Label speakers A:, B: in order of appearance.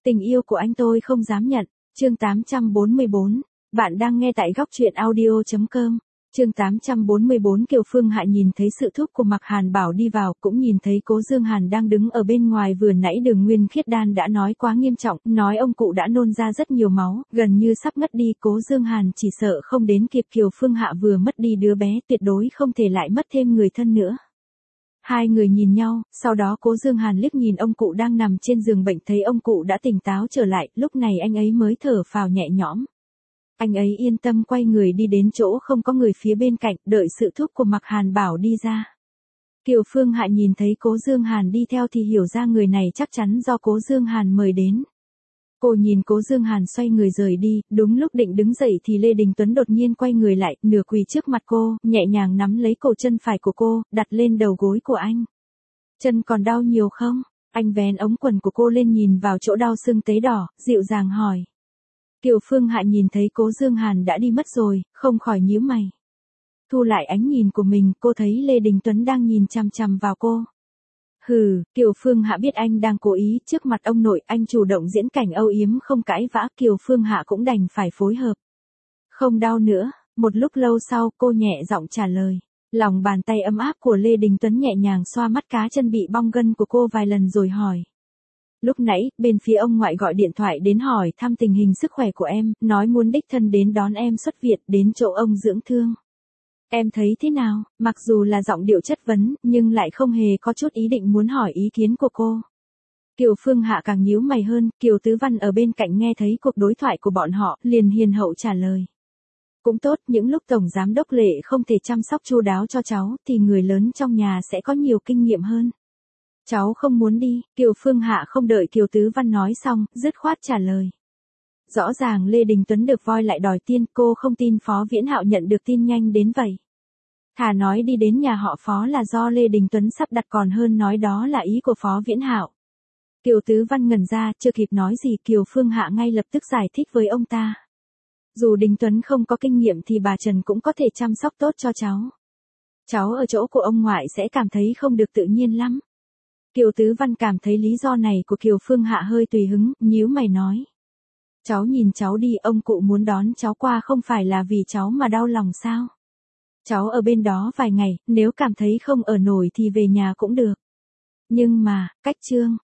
A: Tình yêu của anh tôi không dám nhận. Chương 844. Bạn đang nghe tại góc truyện audio.com. Chương 844. Kiều Phương Hạ nhìn thấy sự thúc của Mạc Hàn Bảo đi vào, cũng nhìn thấy Cố Dương Hàn đang đứng ở bên ngoài. Vừa nãy Đường Nguyên Khiết Đan đã nói quá nghiêm trọng, nói ông cụ đã nôn ra rất nhiều máu, gần như sắp ngất đi. Cố Dương Hàn chỉ sợ không đến kịp Kiều Phương Hạ vừa mất đi đứa bé, tuyệt đối không thể lại mất thêm người thân nữa. Hai người nhìn nhau, sau đó Cố Dương Hàn liếc nhìn ông cụ đang nằm trên giường bệnh, thấy ông cụ đã tỉnh táo trở lại, lúc này anh ấy mới thở phào nhẹ nhõm. Anh ấy yên tâm quay người đi đến chỗ không có người phía bên cạnh, đợi sự thúc của Mạc Hàn Bảo đi ra. Kiều Phương Hạ nhìn thấy Cố Dương Hàn đi theo thì hiểu ra người này chắc chắn do Cố Dương Hàn mời đến. Cô nhìn Cố Dương Hàn xoay người rời đi, đúng lúc định đứng dậy thì Lê Đình Tuấn đột nhiên quay người lại, nửa quỳ trước mặt cô, nhẹ nhàng nắm lấy cổ chân phải của cô, đặt lên đầu gối của anh. Chân còn đau nhiều không? Anh vén ống quần của cô lên nhìn vào chỗ đau sưng tấy đỏ, dịu dàng hỏi. Kiều Phương Hạ nhìn thấy Cố Dương Hàn đã đi mất rồi, không khỏi nhíu mày. Thu lại ánh nhìn của mình, cô thấy Lê Đình Tuấn đang nhìn chằm chằm vào cô. Hừ, Kiều Phương Hạ biết anh đang cố ý, trước mặt ông nội anh chủ động diễn cảnh âu yếm không cãi vã, Kiều Phương Hạ cũng đành phải phối hợp. Không đau nữa, một lúc lâu sau cô nhẹ giọng trả lời. Lòng bàn tay ấm áp của Lê Đình Tuấn nhẹ nhàng xoa mắt cá chân bị bong gân của cô vài lần rồi hỏi. Lúc nãy, bên phía ông ngoại gọi điện thoại đến hỏi thăm tình hình sức khỏe của em, nói muốn đích thân đến đón em xuất viện đến chỗ ông dưỡng thương. Em thấy thế nào? Mặc dù là giọng điệu chất vấn, nhưng lại không hề có chút ý định muốn hỏi ý kiến của cô. Kiều Phương Hạ càng nhíu mày hơn, Kiều Tứ Văn ở bên cạnh nghe thấy cuộc đối thoại của bọn họ, liền hiền hậu trả lời. Cũng tốt, những lúc Tổng Giám Đốc Lệ không thể chăm sóc chu đáo cho cháu, thì người lớn trong nhà sẽ có nhiều kinh nghiệm hơn. Cháu không muốn đi, Kiều Phương Hạ không đợi Kiều Tứ Văn nói xong, dứt khoát trả lời. Rõ ràng Lê Đình Tuấn được voi lại đòi tiên, cô không tin Phó Viễn Hạo nhận được tin nhanh đến vậy. Thà nói đi đến nhà họ Phó là do Lê Đình Tuấn sắp đặt còn hơn nói đó là ý của Phó Viễn Hạo. Kiều Tứ Văn ngẩn ra, chưa kịp nói gì Kiều Phương Hạ ngay lập tức giải thích với ông ta. Dù Đình Tuấn không có kinh nghiệm thì bà Trần cũng có thể chăm sóc tốt cho cháu. Cháu ở chỗ của ông ngoại sẽ cảm thấy không được tự nhiên lắm. Kiều Tứ Văn cảm thấy lý do này của Kiều Phương Hạ hơi tùy hứng, nhíu mày nói. Cháu nhìn cháu đi, ông cụ muốn đón cháu qua không phải là vì cháu mà đau lòng sao? Cháu ở bên đó vài ngày, nếu cảm thấy không ở nổi thì về nhà cũng được. Nhưng mà, cách Trương,